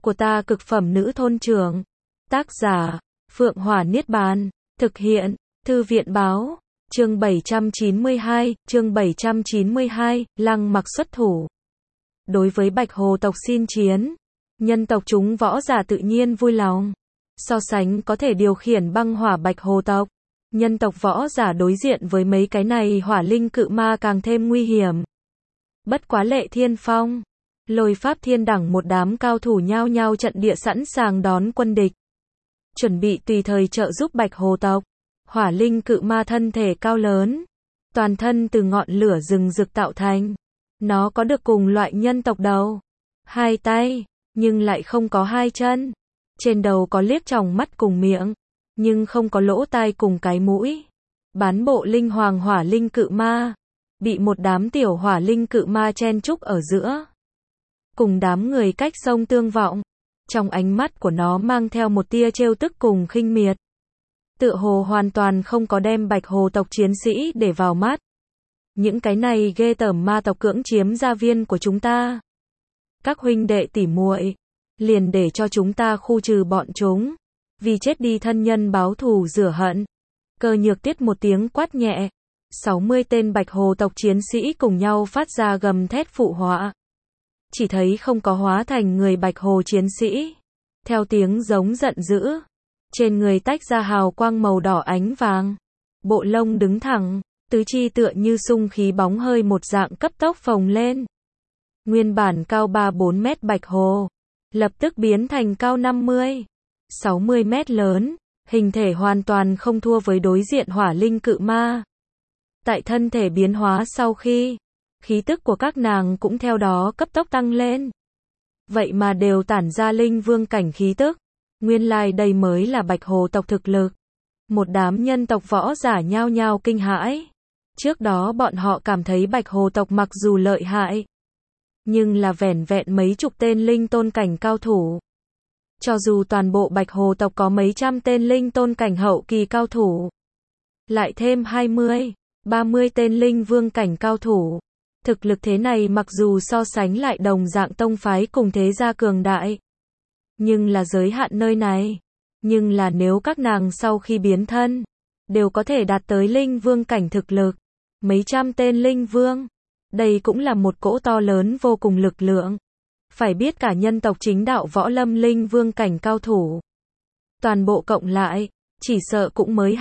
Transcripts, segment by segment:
của ta cực phẩm nữ thôn trưởng. Tác giả, Phượng Hỏa Niết Bàn. Thực hiện, Thư viện Báo. Chương 792, Lăng Mặc xuất thủ. Đối với Bạch Hồ tộc xin chiến, nhân tộc chúng võ giả tự nhiên vui lòng. So sánh có thể điều khiển băng hỏa Bạch Hồ tộc, nhân tộc võ giả đối diện với mấy cái này hỏa linh cự ma càng thêm nguy hiểm. Bất quá Lệ Thiên Phong, Lôi Pháp Thiên đẳng một đám cao thủ nhao nhao trận địa sẵn sàng đón quân địch, chuẩn bị tùy thời trợ giúp Bạch Hồ tộc. Hỏa linh cự ma thân thể cao lớn, toàn thân từ ngọn lửa rừng rực tạo thành. Nó có được cùng loại nhân tộc đầu, hai tay, nhưng lại không có hai chân. Trên đầu có liếc tròng mắt cùng miệng, nhưng không có lỗ tai cùng cái mũi. Bán bộ linh hoàng hỏa linh cự ma, bị một đám tiểu hỏa linh cự ma chen chúc ở giữa. Cùng đám người cách sông tương vọng, trong ánh mắt của nó mang theo một tia trêu tức cùng khinh miệt. Tựa hồ hoàn toàn không có đem Bạch Hồ tộc chiến sĩ để vào mắt. Những cái này ghê tởm ma tộc cưỡng chiếm gia viên của chúng ta. Các huynh đệ tỉ muội, liền để cho chúng ta khu trừ bọn chúng. Vì chết đi thân nhân báo thù rửa hận. Cơ Nhược Tiết một tiếng quát nhẹ. 60 tên Bạch Hồ tộc chiến sĩ cùng nhau phát ra gầm thét phụ họa. Chỉ thấy không có hóa thành người Bạch Hồ chiến sĩ. Theo tiếng giống giận dữ, trên người tách ra hào quang màu đỏ ánh vàng. Bộ lông đứng thẳng, tứ chi tựa như sung khí bóng hơi một dạng cấp tốc phồng lên. Nguyên bản cao 3-4 mét Bạch Hồ, lập tức biến thành cao 50-60 mét lớn, hình thể hoàn toàn không thua với đối diện hỏa linh cự ma. Tại thân thể biến hóa sau khi, khí tức của các nàng cũng theo đó cấp tốc tăng lên. Vậy mà đều tản ra linh vương cảnh khí tức. Nguyên lai đây mới là Bạch Hồ tộc thực lực. Một đám nhân tộc võ giả nhao nhao kinh hãi. Trước đó bọn họ cảm thấy Bạch Hồ tộc mặc dù lợi hại, nhưng là vẻn vẹn mấy chục tên linh tôn cảnh cao thủ. Cho dù toàn bộ Bạch Hồ tộc có mấy trăm tên linh tôn cảnh hậu kỳ cao thủ, lại thêm 20-30 tên linh vương cảnh cao thủ. Thực lực thế này mặc dù so sánh lại đồng dạng tông phái cùng thế gia cường đại, nhưng là giới hạn nơi này. Nhưng là nếu các nàng sau khi biến thân, đều có thể đạt tới linh vương cảnh thực lực. Mấy trăm tên linh vương, đây cũng là một cỗ to lớn vô cùng lực lượng. Phải biết cả nhân tộc chính đạo võ lâm linh vương cảnh cao thủ, toàn bộ cộng lại, chỉ sợ cũng mới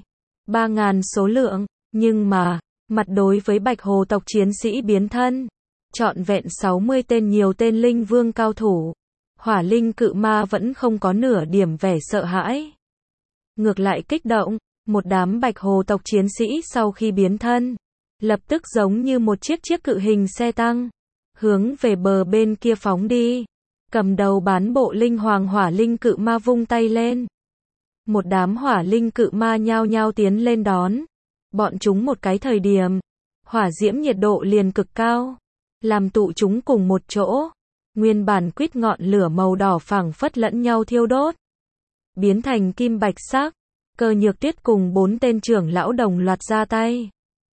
2-3 ngàn số lượng. Nhưng mà, mặt đối với Bạch Hồ tộc chiến sĩ biến thân, trọn vẹn 60 tên nhiều tên linh vương cao thủ, hỏa linh cự ma vẫn không có nửa điểm vẻ sợ hãi. Ngược lại kích động, một đám Bạch Hồ tộc chiến sĩ sau khi biến thân, lập tức giống như một chiếc cự hình xe tăng, hướng về bờ bên kia phóng đi. Cầm đầu bán bộ linh hoàng hỏa linh cự ma vung tay lên. Một đám hỏa linh cự ma nhao nhao tiến lên đón. Bọn chúng một cái thời điểm, hỏa diễm nhiệt độ liền cực cao, làm tụ chúng cùng một chỗ. Nguyên bản quýt ngọn lửa màu đỏ phảng phất lẫn nhau thiêu đốt, biến thành kim bạch sắc. Cơ Nhược Tiết cùng 4 tên trưởng lão đồng loạt ra tay.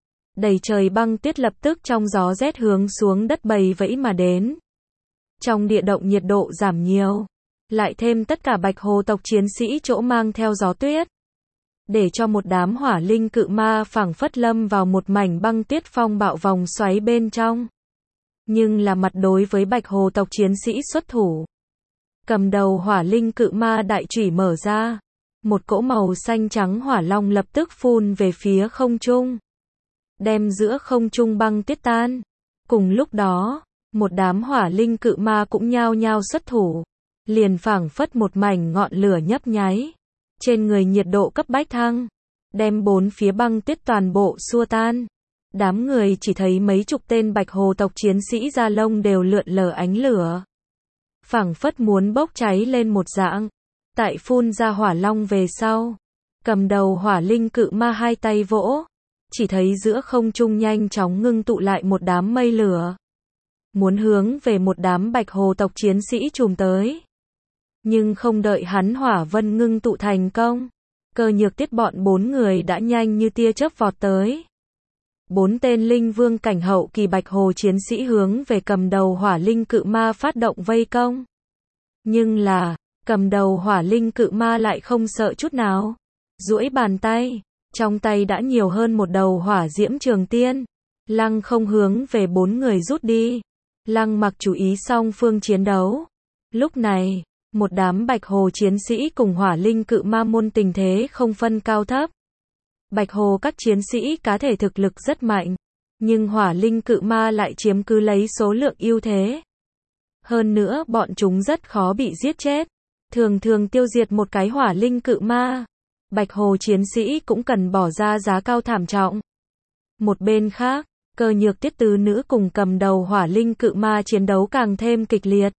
Đầy trời băng tuyết lập tức trong gió rét hướng xuống đất bầy vẫy mà đến. Trong địa động nhiệt độ giảm nhiều, lại thêm tất cả Bạch Hồ tộc chiến sĩ chỗ mang theo gió tuyết, để cho một đám hỏa linh cự ma phảng phất lâm vào một mảnh băng tuyết phong bạo vòng xoáy bên trong. Nhưng là mặt đối với Bạch Hồ tộc chiến sĩ xuất thủ, cầm đầu hỏa linh cự ma đại chủy mở ra, một cỗ màu xanh trắng hỏa long lập tức phun về phía không trung, đem giữa không trung băng tuyết tan. Cùng lúc đó, một đám hỏa linh cự ma cũng nhao nhao xuất thủ, liền phảng phất một mảnh ngọn lửa nhấp nháy, trên người nhiệt độ cấp bách thăng, đem bốn phía băng tuyết toàn bộ xua tan. Đám người chỉ thấy mấy chục tên Bạch Hồ tộc chiến sĩ da lông đều lượn lờ ánh lửa, phảng phất muốn bốc cháy lên một dạng. Tại phun ra hỏa long về sau, cầm đầu hỏa linh cự ma hai tay vỗ, chỉ thấy giữa không trung nhanh chóng ngưng tụ lại một đám mây lửa, muốn hướng về một đám Bạch Hồ tộc chiến sĩ trùm tới. Nhưng không đợi hắn hỏa vân ngưng tụ thành công, Cơ Nhược Tiết bọn 4 người đã nhanh như tia chớp vọt tới. 4 tên linh vương cảnh hậu kỳ Bạch Hồ chiến sĩ hướng về cầm đầu hỏa linh cự ma phát động vây công. Nhưng là, cầm đầu hỏa linh cự ma lại không sợ chút nào. Duỗi bàn tay, trong tay đã nhiều hơn một đầu hỏa diễm trường tiên. Lăng không hướng về 4 người rút đi. Lăng Mặc chú ý song phương chiến đấu. Lúc này, một đám bạch hồ chiến sĩ cùng hỏa linh cự ma môn tình thế không phân cao thấp. Bạch hồ các chiến sĩ cá thể thực lực rất mạnh, nhưng hỏa linh cự ma lại chiếm cứ lấy số lượng ưu thế. Hơn nữa bọn chúng rất khó bị giết chết. Thường thường tiêu diệt một cái hỏa linh cự ma, bạch hồ chiến sĩ cũng cần bỏ ra giá cao thảm trọng. Một bên khác, Cơ Nhược Tiết tứ nữ cùng cầm đầu hỏa linh cự ma chiến đấu càng thêm kịch liệt.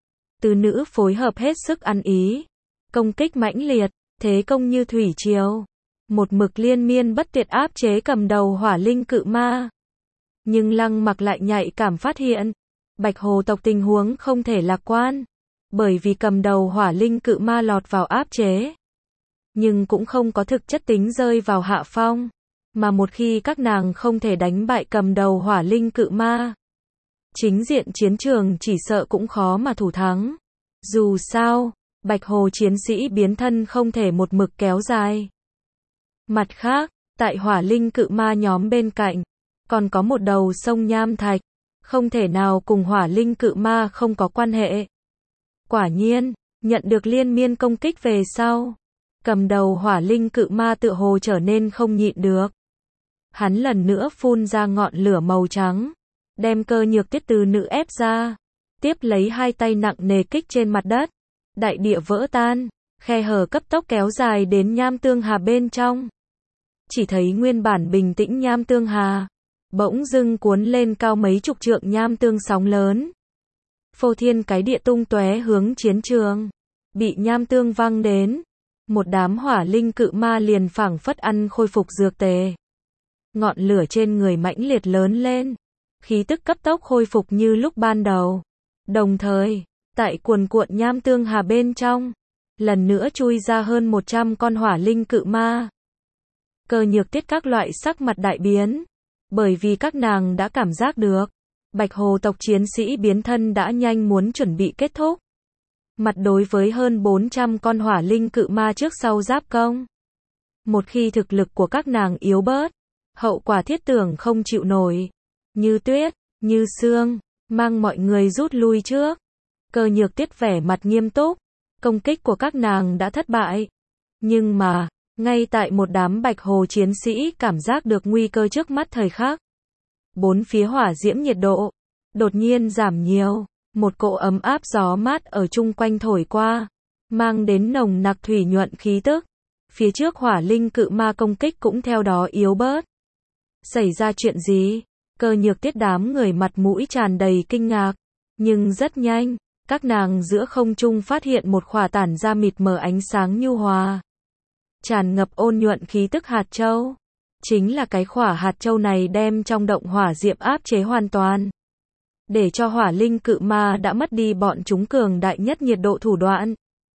Tứ nữ phối hợp hết sức ăn ý, công kích mãnh liệt, thế công như thủy triều, một mực liên miên bất tuyệt áp chế cầm đầu hỏa linh cự ma. Nhưng Lăng Mặc lại nhạy cảm phát hiện, bạch hồ tộc tình huống không thể lạc quan, bởi vì cầm đầu hỏa linh cự ma lọt vào áp chế, nhưng cũng không có thực chất tính rơi vào hạ phong, mà một khi các nàng không thể đánh bại cầm đầu hỏa linh cự ma, chính diện chiến trường chỉ sợ cũng khó mà thủ thắng. Dù sao, bạch hồ chiến sĩ biến thân không thể một mực kéo dài. Mặt khác, tại hỏa linh cự ma nhóm bên cạnh, còn có một đầu sông nham thạch, không thể nào cùng hỏa linh cự ma không có quan hệ. Quả nhiên, nhận được liên miên công kích về sau, cầm đầu hỏa linh cự ma tựa hồ trở nên không nhịn được. Hắn lần nữa phun ra ngọn lửa màu trắng, đem Cơ Nhược Tiết tứ nữ ép ra, tiếp lấy hai tay nặng nề kích trên mặt đất, đại địa vỡ tan, khe hở cấp tốc kéo dài đến nham tương hà bên trong. Chỉ thấy nguyên bản bình tĩnh nham tương hà, bỗng dưng cuốn lên cao mấy chục trượng nham tương sóng lớn. Phô thiên cái địa tung tóe hướng chiến trường, bị nham tương văng đến, một đám hỏa linh cự ma liền phảng phất ăn khôi phục dược tề. Ngọn lửa trên người mãnh liệt lớn lên, khí tức cấp tốc khôi phục như lúc ban đầu. Đồng thời, tại cuồn cuộn nham tương hà bên trong, lần nữa chui ra hơn 100 con hỏa linh cự ma. Cơ Nhược Tiết các loại sắc mặt đại biến, bởi vì các nàng đã cảm giác được, bạch hồ tộc chiến sĩ biến thân đã nhanh muốn chuẩn bị kết thúc. Mặt đối với hơn 400 con hỏa linh cự ma trước sau giáp công. Một khi thực lực của các nàng yếu bớt, hậu quả thiết tưởng không chịu nổi. Như Tuyết, Như Sương, mang mọi người rút lui trước. Cơ Nhược Tiết vẻ mặt nghiêm túc, công kích của các nàng đã thất bại. Nhưng mà, ngay tại một đám bạch hồ chiến sĩ cảm giác được nguy cơ trước mắt thời khắc, bốn phía hỏa diễm nhiệt độ đột nhiên giảm nhiều, một cỗ ấm áp gió mát ở chung quanh thổi qua, mang đến nồng nặc thủy nhuận khí tức. Phía trước hỏa linh cự ma công kích cũng theo đó yếu bớt. Xảy ra chuyện gì? Cơ Nhược Tiết đám người mặt mũi tràn đầy kinh ngạc, nhưng rất nhanh, các nàng giữa không trung phát hiện một khỏa tản ra mịt mờ ánh sáng nhu hòa, tràn ngập ôn nhuận khí tức hạt châu. Chính là cái khỏa hạt châu này đem trong động hỏa diệm áp chế hoàn toàn, để cho hỏa linh cự ma đã mất đi bọn chúng cường đại nhất nhiệt độ thủ đoạn.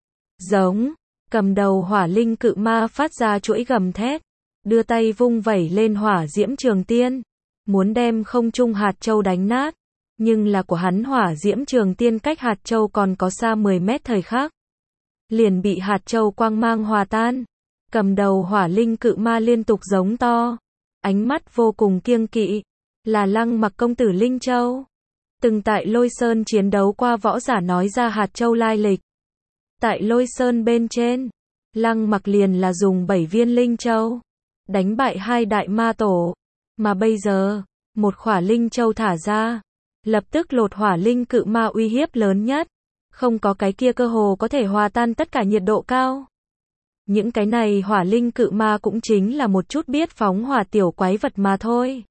Giống, cầm đầu hỏa linh cự ma phát ra chuỗi gầm thét, đưa tay vung vẩy lên hỏa diễm trường tiên, muốn đem không trung hạt châu đánh nát, nhưng là của hắn hỏa diễm trường tiên cách hạt châu còn có xa 10 mét thời khắc, liền bị hạt châu quang mang hòa tan. Cầm đầu hỏa linh cự ma liên tục giống to, ánh mắt vô cùng kiêng kỵ, là Lăng Mặc công tử Linh Châu. Từng tại Lôi Sơn chiến đấu qua võ giả nói ra hạt châu lai lịch. Tại Lôi Sơn bên trên, Lăng Mặc liền là dùng 7 viên Linh Châu, đánh bại 2 đại ma tổ, mà bây giờ, một khỏa Linh Châu thả ra, lập tức lột hỏa linh cự ma uy hiếp lớn nhất, không có cái kia cơ hồ có thể hòa tan tất cả nhiệt độ cao. Những cái này hỏa linh cự ma cũng chính là một chút biết phóng hỏa tiểu quái vật mà thôi.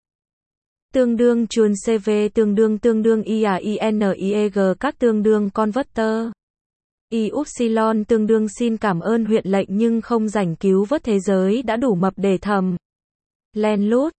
Tương đương chuồn CV tương đương IAINIEG các tương đương converter. Y-upsilon tương đương xin cảm ơn huyện lệnh nhưng không rảnh cứu vớt thế giới đã đủ mập để thầm. Len lút,